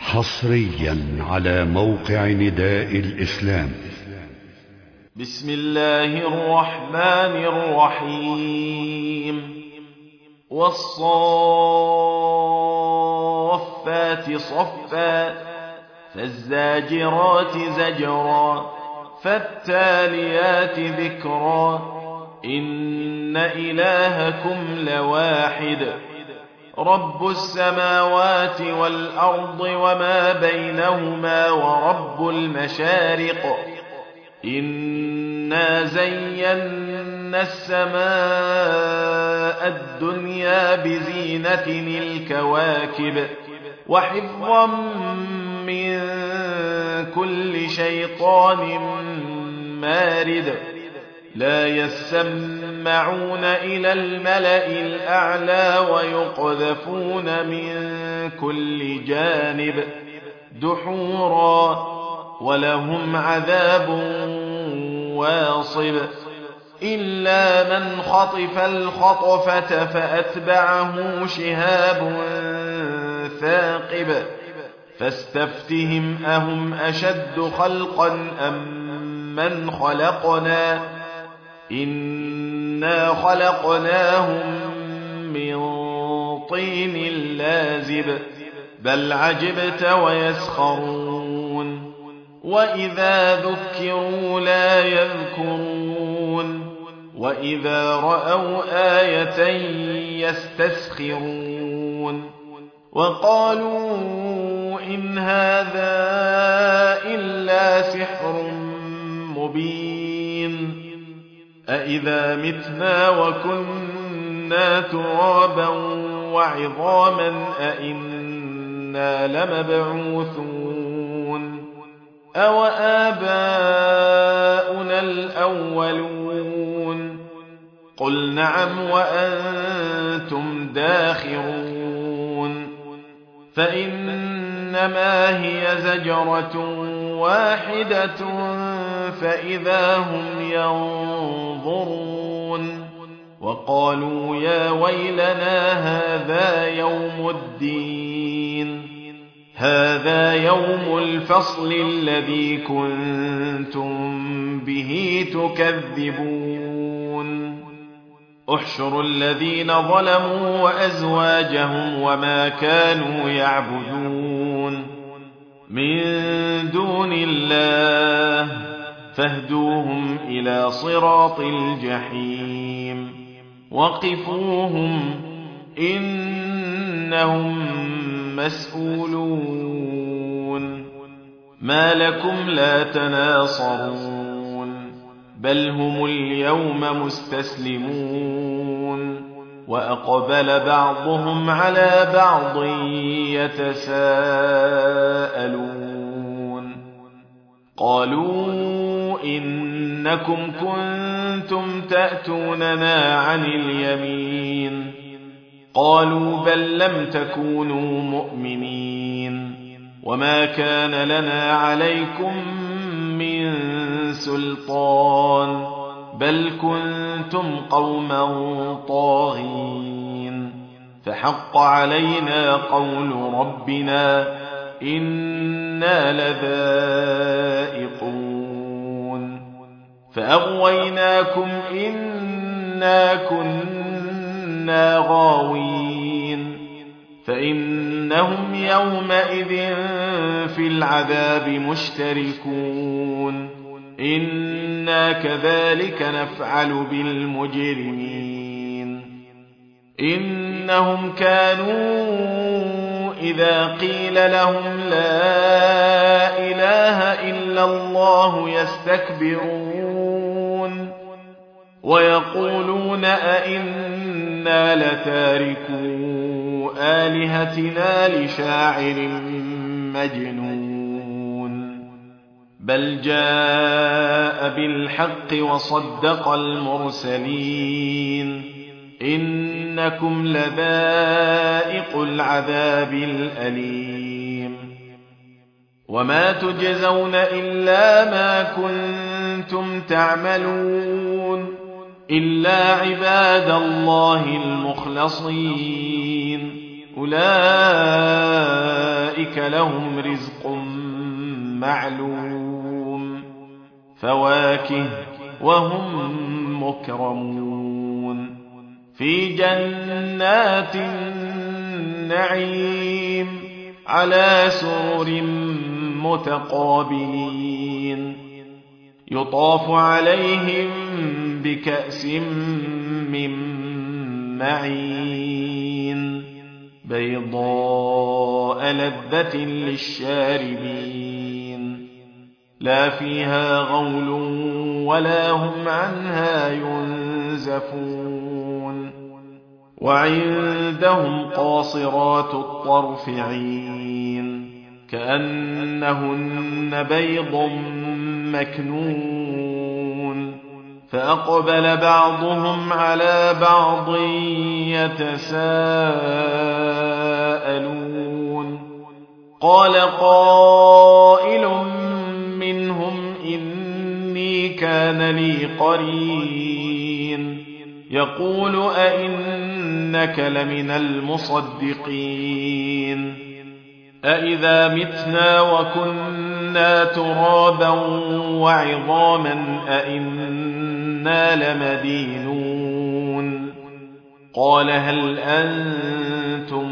حصريا على موقع نداء الإسلام. بسم الله الرحمن الرحيم. والصافات صفا فالزاجرات زجرا فالتاليات ذكرا إن إلهكم لواحد رب السماوات والأرض وما بينهما ورب المشارق إنا زينا السماء الدنيا بزينة الكواكب وحفظا من كل شيطان مارد لا يسمعون إلى الملأ الأعلى ويقذفون من كل جانب دحورا ولهم عذاب واصب إلا من خطف الخطفة فأتبعه شهاب ثاقب فاستفتهم أهم أشد خلقا أم من خلقنا إنا خلقناهم من طين لازب بل عجبت ويسخرون وإذا ذكروا لا يذكرون وإذا رأوا آية يستسخرون وقالوا إن هذا إلا سحر مبين أإذا متنا وكنا ترابا وعظاما أإنا لمبعوثون أو آباؤنا الأولون قل نعم وأنتم داخرون فإنما هي زجرة واحدة فإذا هم ينظرون وقالوا يا ويلنا هذا يوم الدين هذا يوم الفصل الذي كنتم به تكذبون احشروا الذين ظلموا وأزواجهم وما كانوا يعبدون من دون الله فاهدوهم إلى صراط الجحيم وقفوهم إنهم مسؤولون ما لكم لا تناصرون بل هم اليوم مستسلمون وأقبل بعضهم على بعض يتساءلون قالوا إنكم كنتم تأتوننا عن اليمين قالوا بل لم تكونوا مؤمنين وما كان لنا عليكم من سلطان بل كنتم قوما طاغين فحق علينا قول ربنا إنا لذائقون فأغويناكم إنا كنا غاوين فإنهم يومئذ في العذاب مشتركون إنا كذلك نفعل بالمجرمين إنهم كانوا إذا قيل لهم لا إله إلا الله يستكبرون ويقولون أئنا لتاركو آلهتنا لشاعر مجنون بل جاء بالحق وصدق المرسلين إنكم لذائق العذاب الأليم وما تجزون إلا ما كنتم تعملون إلا عباد الله المخلصين أولئك لهم رزق معلوم فواكه وهم مكرمون في جنات النعيم على سرر متقابلين يطاف عليهم بكأس من معين بيضاء لذة للشاربين لا فيها غول ولا هم عنها ينزفون وعندهم قاصرات الطرف عين كأنهن بيض مكنون فأقبل بعضهم على بعض يتساءلون قال قائل منهم إني كان لي قرين يقول أئنك لمن المصدقين أئذا متنا وكنا ترابا وعظاما أئنا لمدينون قال هل أنتم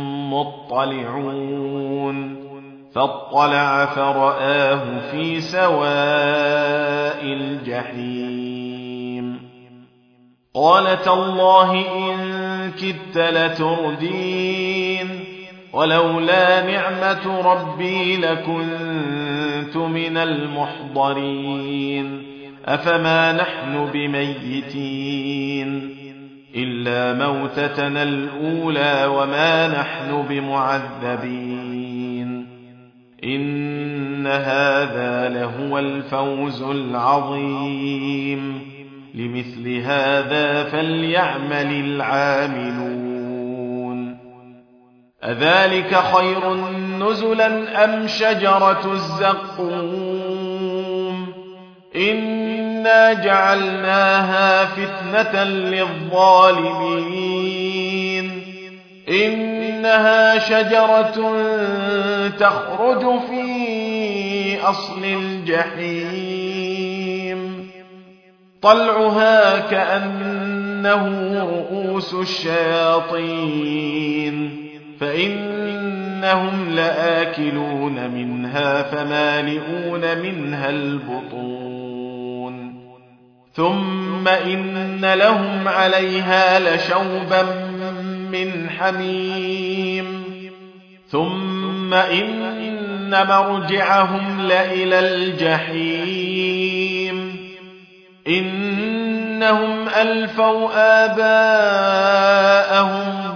مطلعون فاطلع فرآه في سواء الجحيم قال تالله إن كدت لتردين ولولا نعمة ربي لكنت من المحضرين أفما نحن بميتين إلا موتتنا الأولى وما نحن بمعذبين إن هذا لهو الفوز العظيم لمثل هذا فليعمل العاملون أذلك خير نزلا أم شجرة الزقوم إنا جعلناها فتنة للظالمين إنها شجرة تخرج في أصل الجحيم طلعها كأنه رؤوس الشياطين فإنهم لآكلون منها فمالئون منها البطون ثم إن لهم عليها لشوبا من حميم ثم إن مرجعهم لإلى الجحيم إنهم ألفوا آباءهم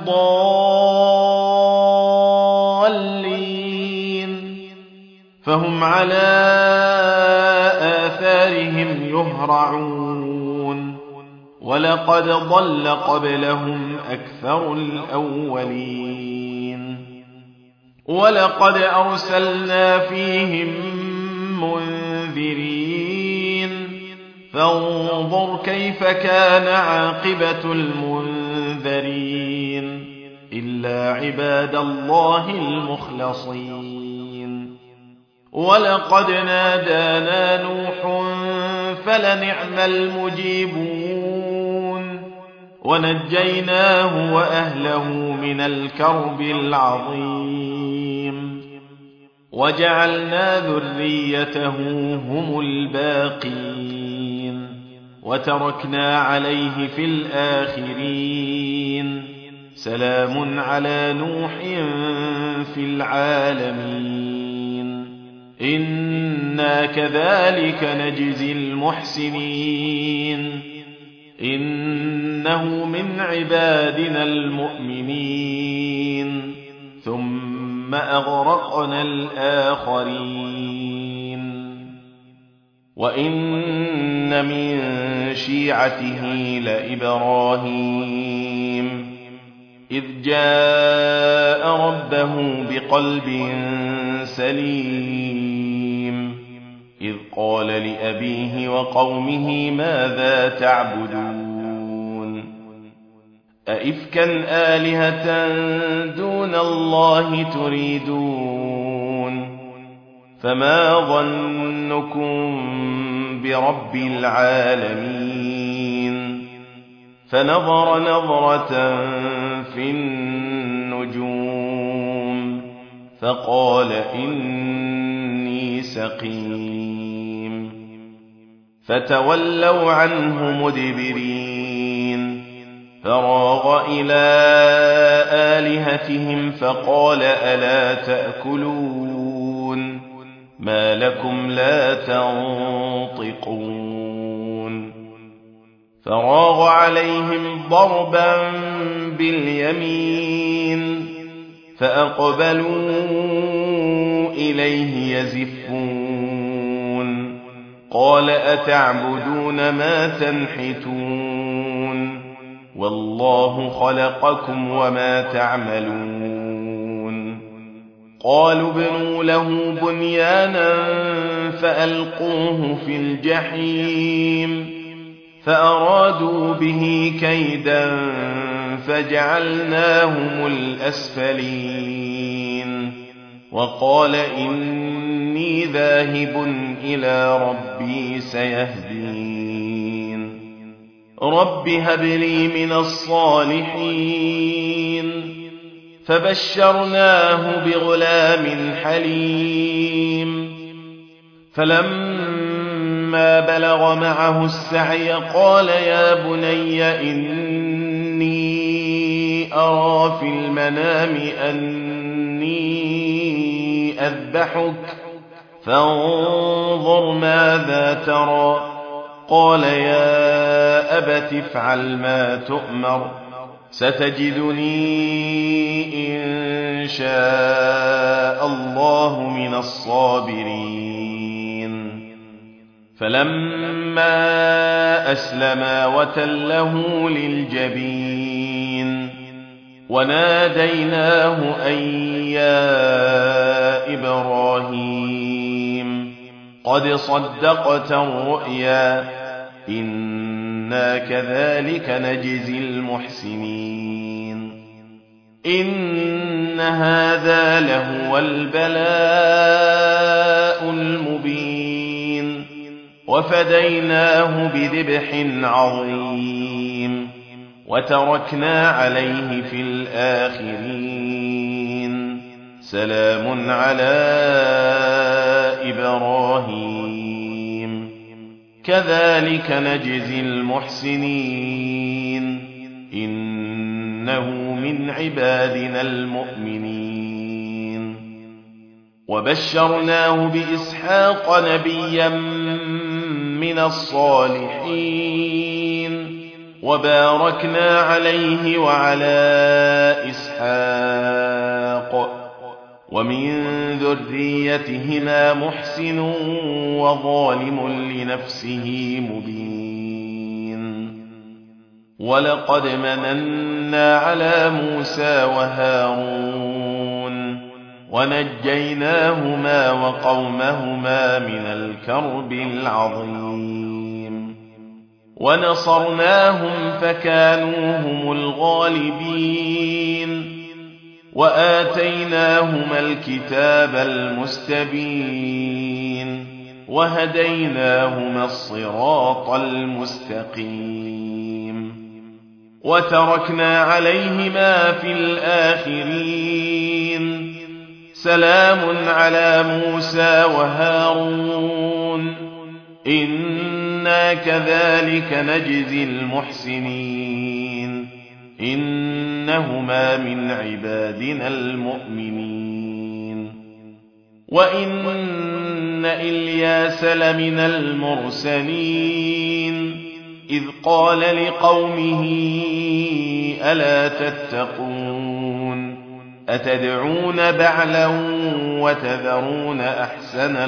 ضالين فهم على آثارهم يهرعون ولقد ضل قبلهم أكثر الأولين ولقد أرسلنا فيهم منذرين فانظر كيف كان عاقبة المنذرين إلا عباد الله المخلصين ولقد نادانا نوح فلنعم المجيبون ونجيناه وأهله من الكرب العظيم وجعلنا ذريته هم الباقين وتركنا عليه في الآخرين سلام على نوح في العالمين إنا كذلك نجزي المحسنين إنه من عبادنا المؤمنين ثم أغرقنا الآخرين وإن من شيعته لإبراهيم إذ جاء ربه بقلب سليم إذ قال لأبيه وقومه ماذا تعبدون أئفكا آلهة دون الله تريدون فما ظنكم برب العالمين فنظر نظرة في النجوم فقال إني سقيم فتولوا عنه مدبرين فراغ إلى آلهتهم فقال ألا تأكلون ما لكم لا تنطقون فراغ عليهم ضربا باليمين فأقبلوا إليه يزفون قال أتعبدون ما تنحتون والله خلقكم وما تعملون قالوا ابنوا له بنيانا فألقوه في الجحيم فأرادوا به كيدا فجعلناهم الأسفلين وقال إني ذاهب إلى ربي سيهدين رب هب لي من الصالحين فبشرناه بغلام حليم فلما بلغ معه السعي قال يا بني إني أرى في المنام أني أذبحك فانظر ماذا ترى قال يا أبت افعل ما تؤمر ستجدني إن شاء الله من الصابرين فلما أسلما وتله للجبين وناديناه أن يا إبراهيم قد صدقت الرؤيا إنا كذلك نجزي المحسنين إن هذا لهو البلاء المبين وفديناه بذبح عظيم وتركنا عليه في الآخرين سلام على إبراهيم كذلك نجزي المحسنين إنه من عبادنا المؤمنين وبشرناه بإسحاق نبيا من الصالحين وباركنا عليه وعلى إسحاق ومن ذريتهما محسن وظالم لنفسه مبين ولقد مننا على موسى وهارون ونجيناهما وقومهما من الكرب العظيم ونصرناهم فكانوا هم الغالبين وآتيناهما الكتاب المستبين وهديناهما الصراط المستقيم وتركنا عليهما في الآخرين سلام على موسى وهارون إنا كذلك نجزي المحسنين إنهما من عبادنا المؤمنين وإن إلياس لمن المرسلين إذ قال لقومه ألا تتقون أتدعون بعلا وتذرون أحسن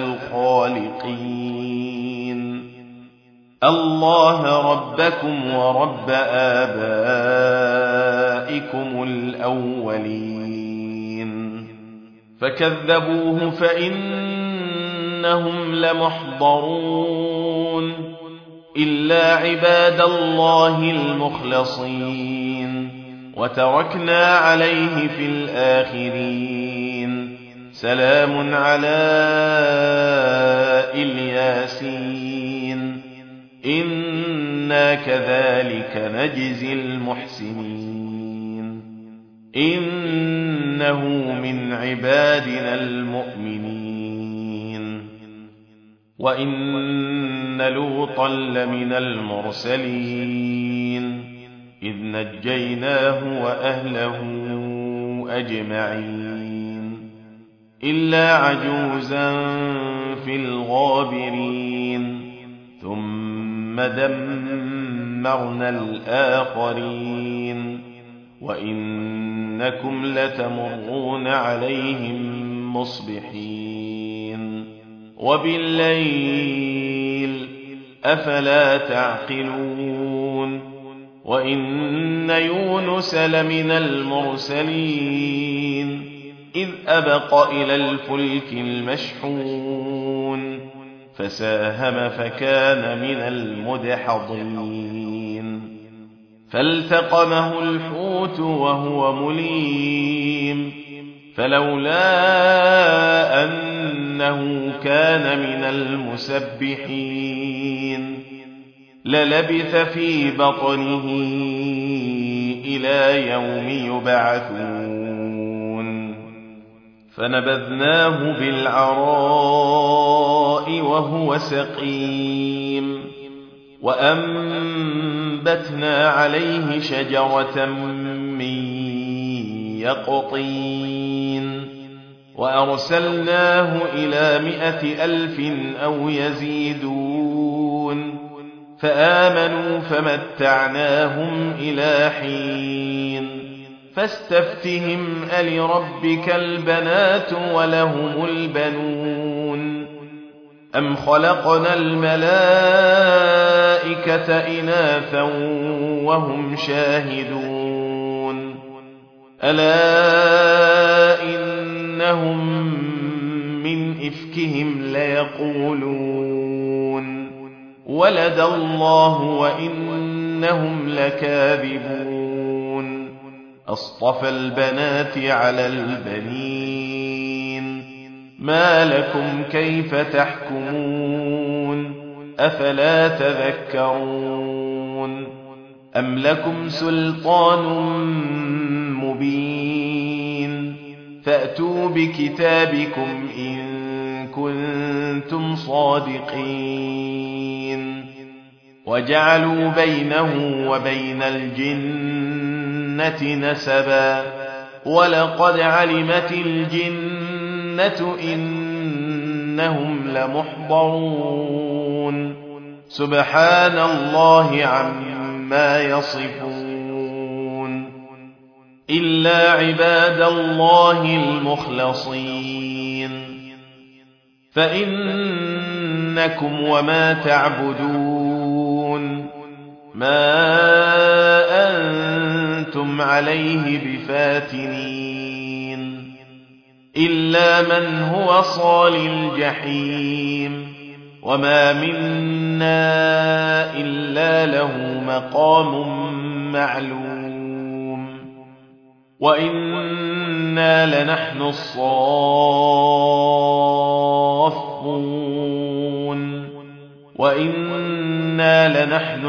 الخالقين الله ربكم ورب آبائكم الأولين فكذبوه فإنهم لمحضرون إلا عباد الله المخلصين وتركنا عليه في الآخرين سلام على الياسين إنا كذلك نجزي المحسنين إنه من عبادنا المؤمنين وإن لوطا لمن المرسلين إذ نجيناه وأهله أجمعين إلا عجوزا في الغابرين ثم دمرنا الآخرين وإنكم لتمرون عليهم مصبحين وبالليل أفلا تعقلون وإن يونس لمن المرسلين إذ أبق إلى الفلك المشحون فساهم فكان من المدحضين فالتقمه الحوت وهو مليم فلولا أنه كان من المسبحين للبث في بطنه إلى يوم يبعثون فنبذناه بالعراء وهو سقيم وأنبتنا عليه شجرة من يقطين وأرسلناه إلى 100,000 أو يزيدون فآمنوا فمتعناهم إلى حين فاستفتهم ألربك البنات ولهم البنون أم خلقنا الملائكة إناثا وهم شاهدون ألا إنهم من إفكهم ليقولون ولد الله وإنهم لكاذبون أصطفى البنات على البنين ما لكم كيف تحكمون أفلا تذكرون أم لكم سلطان مبين فأتوا بكتابكم إن كنتم صادقين وجعلوا بينه وبين الجنة نسبا ولقد علمت الجنة إنهم لمحضرون سبحان الله عما يصفون إلا عباد الله المخلصين فإنكم وما تعبدون ما أنتم عليه بفاتنين إلا من هو صال الجحيم وما منا إلا له مقام معلوم وإنا لنحن الصافون وإنا لنحن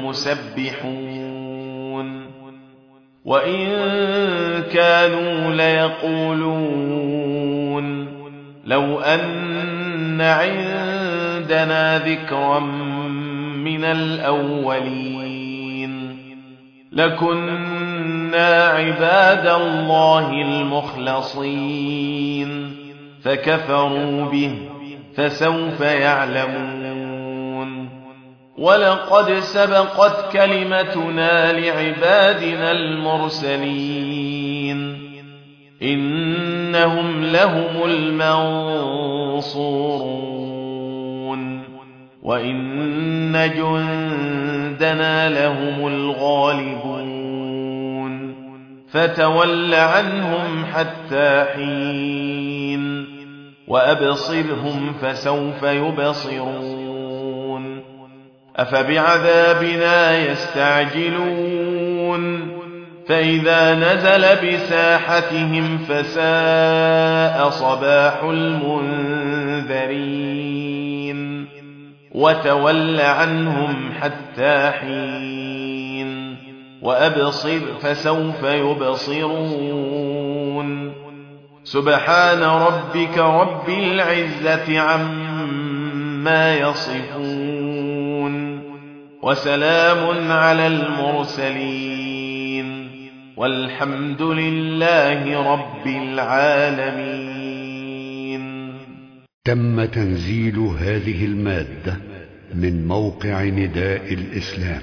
المسبحون وإن كانوا ليقولون لو أن عندنا ذكرا من الأولين لكنا عباد الله المخلصين فكفروا به فسوف يعلمون ولقد سبقت كلمتنا لعبادنا المرسلين إنهم لهم المنصورون وإن جندنا لهم الغالبون فتول عنهم حتى حين وأبصرهم فسوف يبصرون أفبعذابنا يستعجلون فإذا نزل بساحتهم فساء صباح المنذرين وتول عنهم حتى حين وأبصر فسوف يبصرون سبحان ربك رب العزة عما يصفون وسلام على المرسلين والحمد لله رب العالمين. تم تنزيل هذه المادة من موقع نداء الإسلام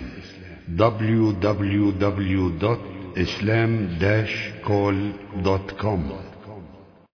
www.islam-call.com